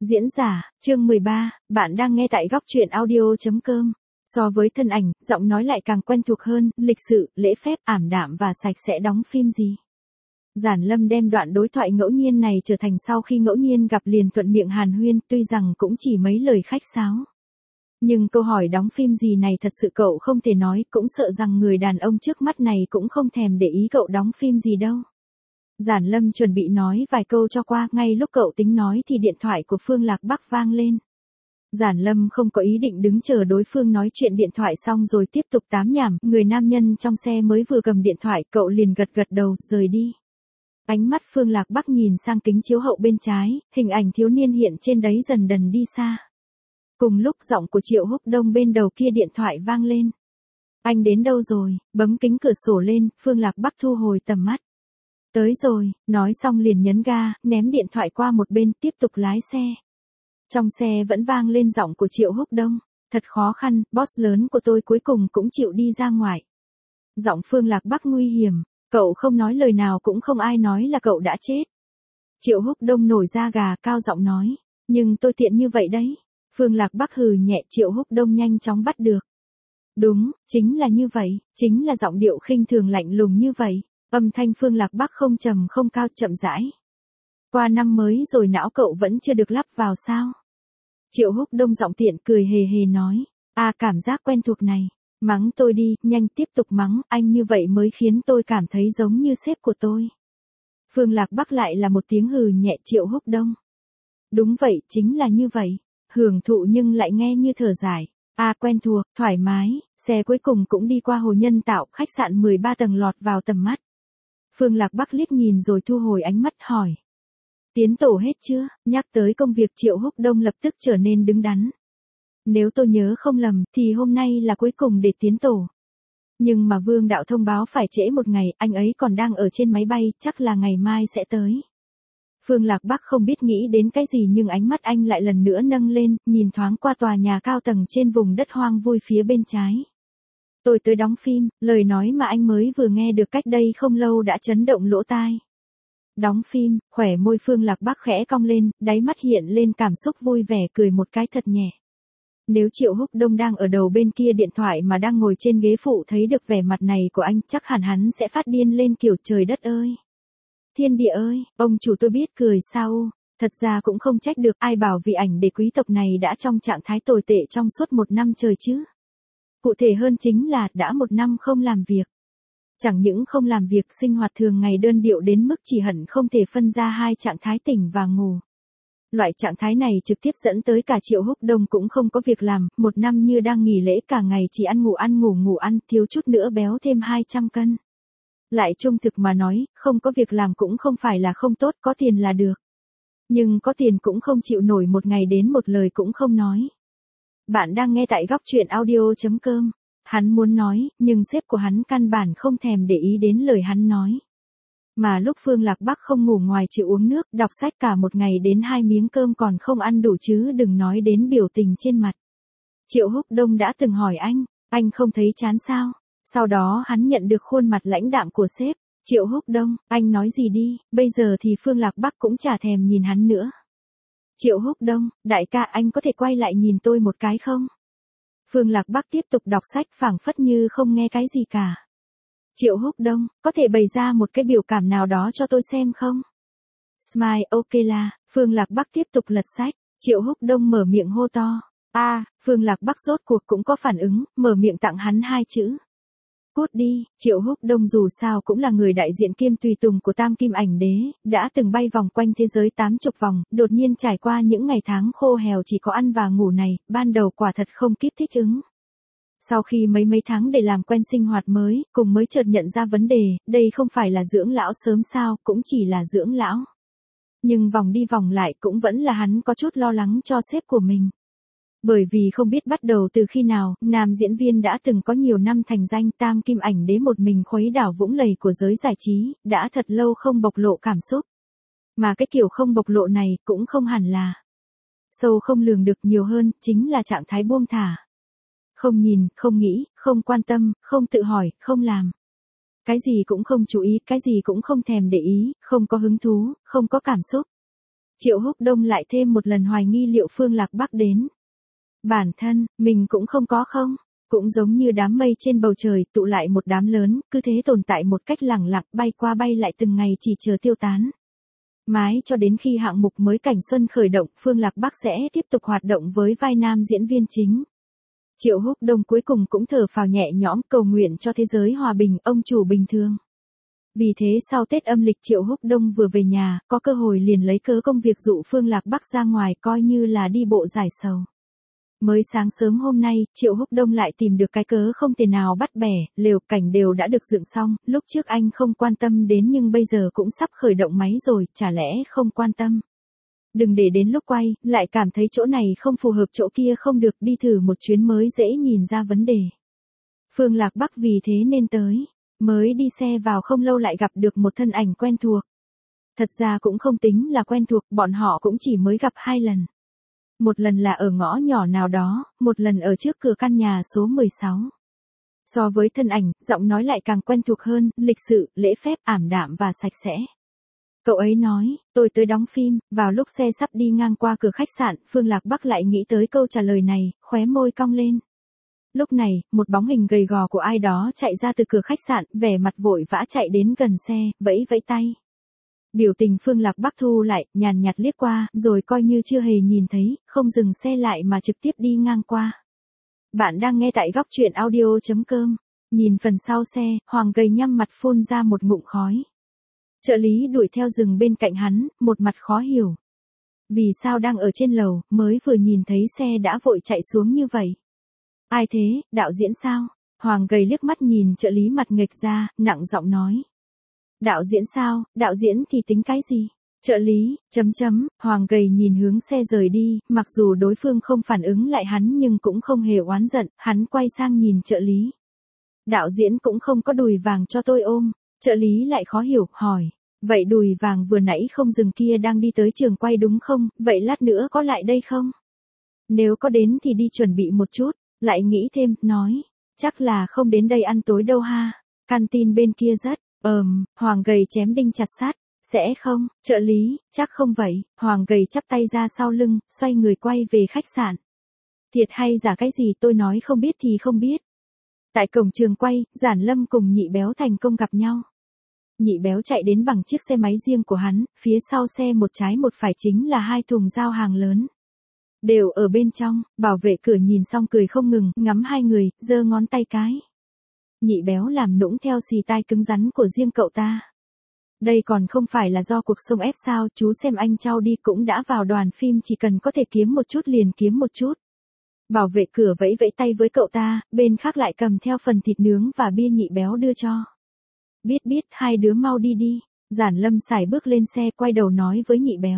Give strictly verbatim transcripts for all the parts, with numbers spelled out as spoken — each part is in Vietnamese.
Diễn giả, chương mười ba, bạn đang nghe tại góc truyện audio.com. So với thân ảnh, giọng nói lại càng quen thuộc hơn, lịch sự, lễ phép, ảm đạm và sạch sẽ. Đóng phim gì? Giản Lâm đem đoạn đối thoại ngẫu nhiên này trở thành sau khi ngẫu nhiên gặp liền thuận miệng hàn huyên, tuy rằng cũng chỉ mấy lời khách sáo. Nhưng câu hỏi đóng phim gì này thật sự cậu không thể nói, cũng sợ rằng người đàn ông trước mắt này cũng không thèm để ý cậu đóng phim gì đâu. Giản Lâm chuẩn bị nói vài câu cho qua, ngay lúc cậu tính nói thì điện thoại của Phương Lạc Bắc vang lên. Giản Lâm không có ý định đứng chờ đối phương nói chuyện điện thoại xong rồi tiếp tục tám nhảm, người nam nhân trong xe mới vừa cầm điện thoại, cậu liền gật gật đầu, rời đi. Ánh mắt Phương Lạc Bắc nhìn sang kính chiếu hậu bên trái, hình ảnh thiếu niên hiện trên đấy dần dần đi xa. Cùng lúc giọng của Triệu Húc Đông bên đầu kia điện thoại vang lên. Anh đến đâu rồi? Bấm kính cửa sổ lên, Phương Lạc Bắc thu hồi tầm mắt. Tới rồi, nói xong liền nhấn ga, ném điện thoại qua một bên, tiếp tục lái xe. Trong xe vẫn vang lên giọng của Triệu Húc Đông. Thật khó khăn, boss lớn của tôi cuối cùng cũng chịu đi ra ngoài. Giọng Phương Lạc Bắc nguy hiểm, cậu không nói lời nào cũng không ai nói là cậu đã chết. Triệu Húc Đông nổi da gà, cao giọng nói. Nhưng tôi tiện như vậy đấy. Phương Lạc Bắc hừ nhẹ, Triệu Húc Đông nhanh chóng bắt được. Đúng, chính là như vậy, chính là giọng điệu khinh thường lạnh lùng như vậy. Âm thanh Phương Lạc Bắc không trầm không cao, chậm rãi. Qua năm mới rồi não cậu vẫn chưa được lắp vào sao? Triệu Húc Đông giọng tiện cười hề hề nói. À, cảm giác quen thuộc này. Mắng tôi đi, nhanh tiếp tục mắng, anh như vậy mới khiến tôi cảm thấy giống như sếp của tôi. Phương Lạc Bắc lại là một tiếng hừ nhẹ. Triệu Húc Đông. Đúng vậy, chính là như vậy. Hưởng thụ nhưng lại nghe như thở dài. À, quen thuộc, thoải mái, xe cuối cùng cũng đi qua hồ nhân tạo, khách sạn mười ba tầng lọt vào tầm mắt. Phương Lạc Bắc liếc nhìn rồi thu hồi ánh mắt hỏi. Tiến tổ hết chưa? Nhắc tới công việc Triệu Húc Đông lập tức trở nên đứng đắn. Nếu tôi nhớ không lầm thì hôm nay là cuối cùng để tiến tổ. Nhưng mà Vương Đạo thông báo phải trễ một ngày, anh ấy còn đang ở trên máy bay, chắc là ngày mai sẽ tới. Phương Lạc Bắc không biết nghĩ đến cái gì nhưng ánh mắt anh lại lần nữa nâng lên, nhìn thoáng qua tòa nhà cao tầng trên vùng đất hoang vui phía bên trái. Tôi tới đóng phim, lời nói mà anh mới vừa nghe được cách đây không lâu đã chấn động lỗ tai. Đóng phim, khỏe môi Phương Lạc Bắc khẽ cong lên, đáy mắt hiện lên cảm xúc vui vẻ, cười một cái thật nhẹ. Nếu Triệu Húc Đông đang ở đầu bên kia điện thoại mà đang ngồi trên ghế phụ thấy được vẻ mặt này của anh, chắc hẳn hắn sẽ phát điên lên kiểu trời đất ơi. Thiên địa ơi, ông chủ tôi biết cười sao? Thật ra cũng không trách được, ai bảo vị ảnh để quý tộc này đã trong trạng thái tồi tệ trong suốt một năm trời chứ. Cụ thể hơn chính là đã một năm không làm việc. Chẳng những không làm việc, sinh hoạt thường ngày đơn điệu đến mức chỉ hận không thể phân ra hai trạng thái tỉnh và ngủ. Loại trạng thái này trực tiếp dẫn tới cả Triệu Húc Đông cũng không có việc làm, một năm như đang nghỉ lễ cả ngày chỉ ăn ngủ ăn ngủ ngủ ăn, thiếu chút nữa béo thêm hai trăm cân. Lại trung thực mà nói, không có việc làm cũng không phải là không tốt, có tiền là được. Nhưng có tiền cũng không chịu nổi một ngày đến một lời cũng không nói. Bạn đang nghe tại góc truyện audio.com. Hắn muốn nói, nhưng sếp của hắn căn bản không thèm để ý đến lời hắn nói. Mà lúc Phương Lạc Bắc không ngủ ngoài chịu uống nước, đọc sách cả một ngày đến hai miếng cơm còn không ăn đủ chứ đừng nói đến biểu tình trên mặt. Triệu Húc Đông đã từng hỏi anh, anh không thấy chán sao? Sau đó hắn nhận được khuôn mặt lãnh đạm của sếp. Triệu Húc Đông, anh nói gì đi, bây giờ thì Phương Lạc Bắc cũng chả thèm nhìn hắn nữa. Triệu Húc Đông, đại ca anh có thể quay lại nhìn tôi một cái không? Phương Lạc Bắc tiếp tục đọc sách phảng phất như không nghe cái gì cả. Triệu Húc Đông, có thể bày ra một cái biểu cảm nào đó cho tôi xem không? Smile, ok là, Phương Lạc Bắc tiếp tục lật sách. Triệu Húc Đông mở miệng hô to. A, à, Phương Lạc Bắc rốt cuộc cũng có phản ứng, mở miệng tặng hắn hai chữ. Cút đi. Triệu Húc Đông dù sao cũng là người đại diện kiêm tùy tùng của Tam Kim Ảnh Đế, đã từng bay vòng quanh thế giới tám chục vòng, đột nhiên trải qua những ngày tháng khô hèo chỉ có ăn và ngủ này, ban đầu quả thật không kịp thích ứng. Sau khi mấy mấy tháng để làm quen sinh hoạt mới, cùng mới chợt nhận ra vấn đề, đây không phải là dưỡng lão sớm sao, cũng chỉ là dưỡng lão. Nhưng vòng đi vòng lại cũng vẫn là hắn có chút lo lắng cho sếp của mình. Bởi vì không biết bắt đầu từ khi nào, nam diễn viên đã từng có nhiều năm thành danh, Tam Kim Ảnh Đế một mình khuấy đảo vũng lầy của giới giải trí, đã thật lâu không bộc lộ cảm xúc. Mà cái kiểu không bộc lộ này cũng không hẳn là sâu không lường được, nhiều hơn, chính là trạng thái buông thả. Không nhìn, không nghĩ, không quan tâm, không tự hỏi, không làm. Cái gì cũng không chú ý, cái gì cũng không thèm để ý, không có hứng thú, không có cảm xúc. Triệu Húc Đông lại thêm một lần hoài nghi liệu Phương Lạc Bắc đến. Bản thân, mình cũng không có không? Cũng giống như đám mây trên bầu trời tụ lại một đám lớn, cứ thế tồn tại một cách lẳng lặng bay qua bay lại từng ngày chỉ chờ tiêu tán. Mãi cho đến khi hạng mục mới Cảnh Xuân khởi động, Phương Lạc Bắc sẽ tiếp tục hoạt động với vai nam diễn viên chính. Triệu Húc Đông cuối cùng cũng thở phào nhẹ nhõm cầu nguyện cho thế giới hòa bình, ông chủ bình thường. Vì thế sau Tết âm lịch Triệu Húc Đông vừa về nhà, có cơ hội liền lấy cớ công việc dụ Phương Lạc Bắc ra ngoài coi như là đi bộ giải sầu. Mới sáng sớm hôm nay, Triệu Húc Đông lại tìm được cái cớ không thể nào bắt bẻ, lều cảnh đều đã được dựng xong, lúc trước anh không quan tâm đến nhưng bây giờ cũng sắp khởi động máy rồi, chả lẽ không quan tâm. Đừng để đến lúc quay, lại cảm thấy chỗ này không phù hợp chỗ kia không được, đi thử một chuyến mới dễ nhìn ra vấn đề. Phương Lạc Bắc vì thế nên tới, mới đi xe vào không lâu lại gặp được một thân ảnh quen thuộc. Thật ra cũng không tính là quen thuộc, bọn họ cũng chỉ mới gặp hai lần. Một lần là ở ngõ nhỏ nào đó, một lần ở trước cửa căn nhà số mười sáu. So với thân ảnh, giọng nói lại càng quen thuộc hơn, lịch sự, lễ phép, ảm đạm và sạch sẽ. Cậu ấy nói, tôi tới đóng phim, vào lúc xe sắp đi ngang qua cửa khách sạn, Phương Lạc Bắc lại nghĩ tới câu trả lời này, khóe môi cong lên. Lúc này, một bóng hình gầy gò của ai đó chạy ra từ cửa khách sạn, vẻ mặt vội vã chạy đến gần xe, vẫy vẫy tay. Biểu tình Phương Lạc Bắc thu lại, nhàn nhạt liếc qua, rồi coi như chưa hề nhìn thấy, không dừng xe lại mà trực tiếp đi ngang qua. Bạn đang nghe tại góc truyện audio chấm com. Nhìn phần sau xe, Hoàng gầy nhăm mặt phun ra một ngụm khói. Trợ lý đuổi theo rừng bên cạnh hắn, một mặt khó hiểu. Vì sao đang ở trên lầu, mới vừa nhìn thấy xe đã vội chạy xuống như vậy? Ai thế, đạo diễn sao? Hoàng gầy liếc mắt nhìn trợ lý mặt nghệch ra, nặng giọng nói. Đạo diễn sao, đạo diễn thì tính cái gì? Trợ lý, chấm chấm, Hoàng gầy nhìn hướng xe rời đi, mặc dù đối phương không phản ứng lại hắn nhưng cũng không hề oán giận, hắn quay sang nhìn trợ lý. Đạo diễn cũng không có đùi vàng cho tôi ôm, trợ lý lại khó hiểu, hỏi. Vậy đùi vàng vừa nãy không dừng kia đang đi tới trường quay đúng không, vậy lát nữa có lại đây không? Nếu có đến thì đi chuẩn bị một chút, lại nghĩ thêm, nói. Chắc là không đến đây ăn tối đâu ha, canteen bên kia rất. Ờm, Hoàng gầy chém đinh chặt sát, sẽ không, trợ lý, chắc không vậy, Hoàng gầy chắp tay ra sau lưng, xoay người quay về khách sạn. Thiệt hay giả cái gì tôi nói không biết thì không biết. Tại cổng trường quay, Giản Lâm cùng Nhị Béo thành công gặp nhau. Nhị Béo chạy đến bằng chiếc xe máy riêng của hắn, phía sau xe một trái một phải chính là hai thùng giao hàng lớn. Đều ở bên trong, bảo vệ cửa nhìn xong cười không ngừng, ngắm hai người, giơ ngón tay cái. Nhị Béo làm nũng theo xì tai cứng rắn của riêng cậu ta. Đây còn không phải là do cuộc sống ép sao, chú xem anh Châu đi cũng đã vào đoàn phim chỉ cần có thể kiếm một chút liền kiếm một chút. Bảo vệ cửa vẫy vẫy tay với cậu ta, bên khác lại cầm theo phần thịt nướng và bia Nhị Béo đưa cho. Biết biết, hai đứa mau đi đi. Giản Lâm xài bước lên xe quay đầu nói với Nhị Béo.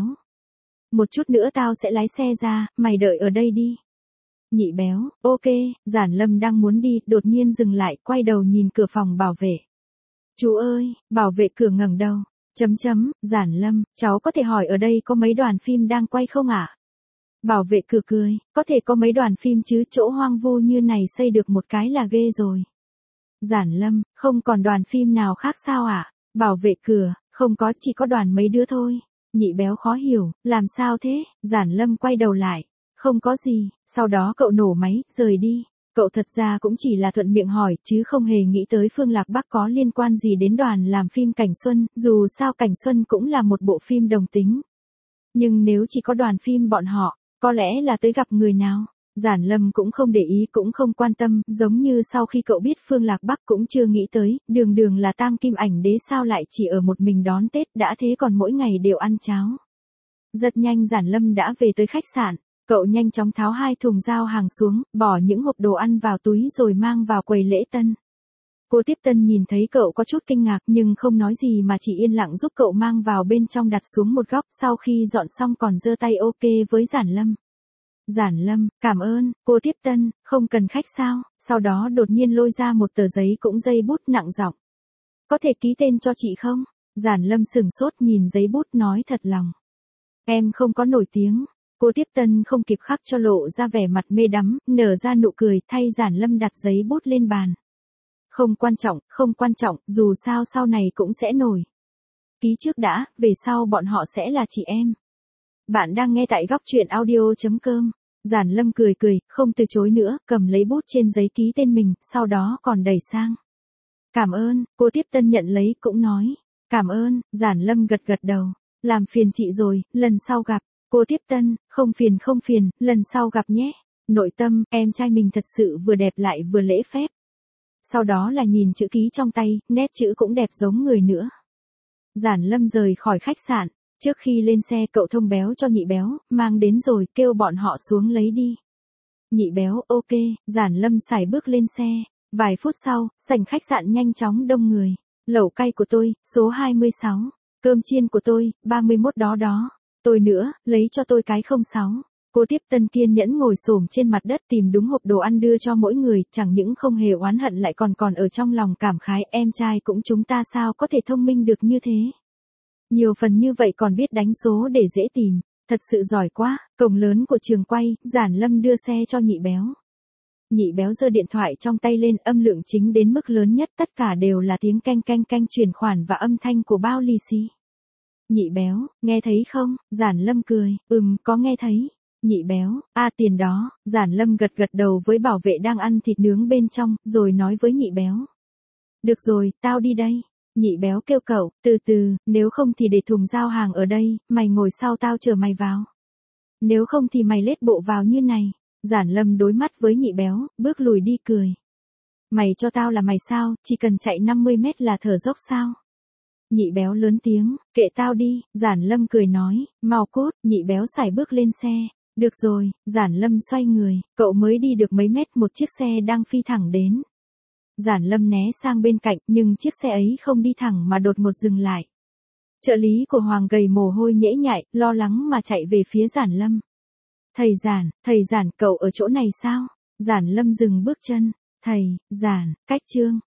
Một chút nữa tao sẽ lái xe ra, mày đợi ở đây đi. Nhị Béo, ok, Giản Lâm đang muốn đi, đột nhiên dừng lại, quay đầu nhìn cửa phòng bảo vệ. Chú ơi, bảo vệ cửa ngẩng đầu, chấm chấm, Giản Lâm, cháu có thể hỏi ở đây có mấy đoàn phim đang quay không ạ? À? Bảo vệ cửa cười, có thể có mấy đoàn phim chứ, chỗ hoang vu như này xây được một cái là ghê rồi. Giản Lâm, không còn đoàn phim nào khác sao ạ? À? Bảo vệ cửa, không có, chỉ có đoàn mấy đứa thôi. Nhị Béo khó hiểu, làm sao thế? Giản Lâm quay đầu lại. Không có gì, sau đó cậu nổ máy, rời đi. Cậu thật ra cũng chỉ là thuận miệng hỏi, chứ không hề nghĩ tới Phương Lạc Bắc có liên quan gì đến đoàn làm phim Cảnh Xuân, dù sao Cảnh Xuân cũng là một bộ phim đồng tính. Nhưng nếu chỉ có đoàn phim bọn họ, có lẽ là tới gặp người nào. Giản Lâm cũng không để ý cũng không quan tâm, giống như sau khi cậu biết Phương Lạc Bắc cũng chưa nghĩ tới, đường đường là tam kim ảnh đế sao lại chỉ ở một mình đón Tết, đã thế còn mỗi ngày đều ăn cháo. Rất nhanh Giản Lâm đã về tới khách sạn. Cậu nhanh chóng tháo hai thùng giao hàng xuống, bỏ những hộp đồ ăn vào túi rồi mang vào quầy lễ tân. Cô tiếp tân nhìn thấy cậu có chút kinh ngạc nhưng không nói gì mà chỉ yên lặng giúp cậu mang vào bên trong đặt xuống một góc, sau khi dọn xong còn giơ tay ok với Giản Lâm. Giản Lâm, cảm ơn, cô tiếp tân, không cần khách sao, sau đó đột nhiên lôi ra một tờ giấy cũng dây bút nặng giọng. Có thể ký tên cho chị không? Giản Lâm sửng sốt nhìn giấy bút nói thật lòng. Em không có nổi tiếng. Cô tiếp tân không kịp khắc cho lộ ra vẻ mặt mê đắm, nở ra nụ cười thay Giản Lâm đặt giấy bút lên bàn. Không quan trọng, không quan trọng, dù sao sau này cũng sẽ nổi. Ký trước đã, về sau bọn họ sẽ là chị em. Bạn đang nghe tại góc truyện audio.com. Giản Lâm cười cười, không từ chối nữa, cầm lấy bút trên giấy ký tên mình, sau đó còn đẩy sang. Cảm ơn, cô tiếp tân nhận lấy cũng nói. Cảm ơn, Giản Lâm gật gật đầu. Làm phiền chị rồi, lần sau gặp. Cô tiếp tân, không phiền không phiền, lần sau gặp nhé. Nội tâm, em trai mình thật sự vừa đẹp lại vừa lễ phép. Sau đó là nhìn chữ ký trong tay, nét chữ cũng đẹp giống người nữa. Giản Lâm rời khỏi khách sạn. Trước khi lên xe cậu thông béo cho nhị béo, mang đến rồi, kêu bọn họ xuống lấy đi. Nhị béo, ok, Giản Lâm sải bước lên xe. Vài phút sau, sảnh khách sạn nhanh chóng đông người. Lẩu cay của tôi, số hai mươi sáu. Cơm chiên của tôi, ba mươi mốt đó đó. Tôi nữa, lấy cho tôi cái không sáu. Cô tiếp tân kiên nhẫn ngồi xổm trên mặt đất tìm đúng hộp đồ ăn đưa cho mỗi người, chẳng những không hề oán hận lại còn còn ở trong lòng cảm khái, em trai cũng chúng ta sao có thể thông minh được như thế. Nhiều phần như vậy còn biết đánh số để dễ tìm, thật sự giỏi quá. Cổng lớn của trường quay, Giản Lâm đưa xe cho nhị béo. Nhị béo giơ điện thoại trong tay lên, âm lượng chính đến mức lớn nhất, tất cả đều là tiếng canh canh canh chuyển khoản và âm thanh của bao lì xì. Nhị béo, nghe thấy không? Giản Lâm cười, ừm, có nghe thấy. Nhị béo, a à, tiền đó. Giản Lâm gật gật đầu với bảo vệ đang ăn thịt nướng bên trong, rồi nói với nhị béo. Được rồi, tao đi đây. Nhị béo kêu cậu, từ từ, nếu không thì để thùng giao hàng ở đây, mày ngồi sau tao chờ mày vào. Nếu không thì mày lết bộ vào như này. Giản Lâm đối mắt với nhị béo, bước lùi đi cười. Mày cho tao là mày sao, chỉ cần chạy năm mươi mét là thở dốc sao? Nhị béo lớn tiếng, kệ tao đi. Giản Lâm cười nói, mau cút. Nhị béo sải bước lên xe. Được rồi, Giản Lâm xoay người, cậu mới đi được mấy mét một chiếc xe đang phi thẳng đến. Giản Lâm né sang bên cạnh, nhưng chiếc xe ấy không đi thẳng mà đột ngột dừng lại. Trợ lý của Hoàng gầy mồ hôi nhễ nhại, lo lắng mà chạy về phía Giản Lâm. Thầy Giản, thầy Giản, cậu ở chỗ này sao? Giản Lâm dừng bước chân. Thầy, Giản, cách Trương,